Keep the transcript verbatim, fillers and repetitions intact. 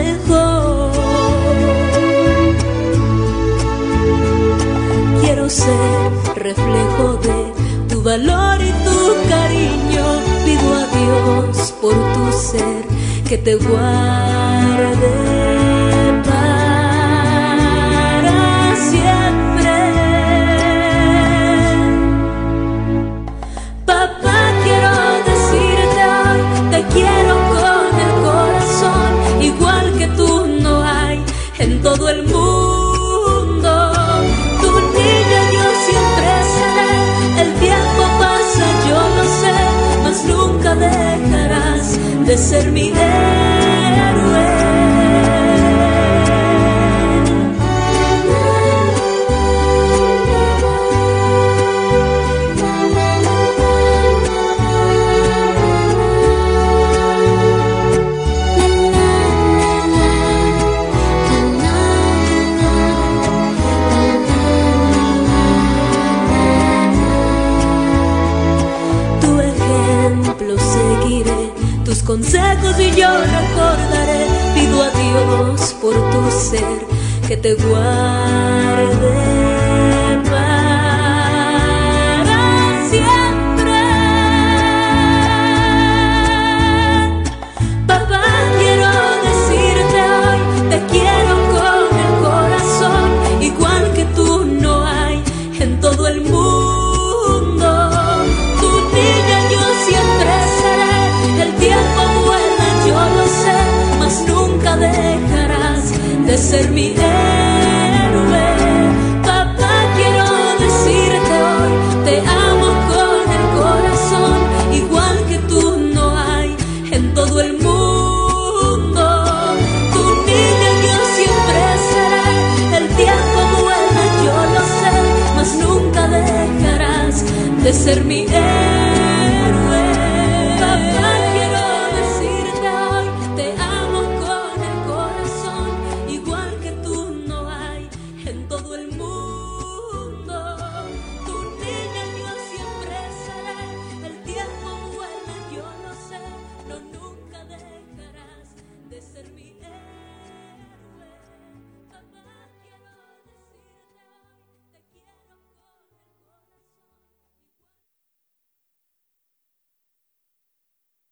mejor. Quiero ser reflejo de tu valor y tu cariño. Pido a Dios por tu ser que te guarde para siempre. Papá, quiero decirte hoy, te quiero con el corazón, igual que tú no hay en todo el mundo. Tu niña yo siempre seré, el tiempo pasa, yo lo sé, mas nunca dejarás de ser mi héroe. Tus consejos y yo recordaré. Pido a Dios por tu ser que te guarde para siempre. Papá, quiero decirte hoy, te quiero con el corazón, igual que tú no hay en todo el mundo. Tu niña yo siempre seré, el tiempo vuela, yo lo sé, mas nunca dejarás de ser mi héroe. Papá, quiero decirte hoy, te amo con el corazón, igual que tú no hay en todo el mundo. Tu niña yo siempre seré, el tiempo vuela, yo lo sé, mas nunca dejarás de ser mi héroe.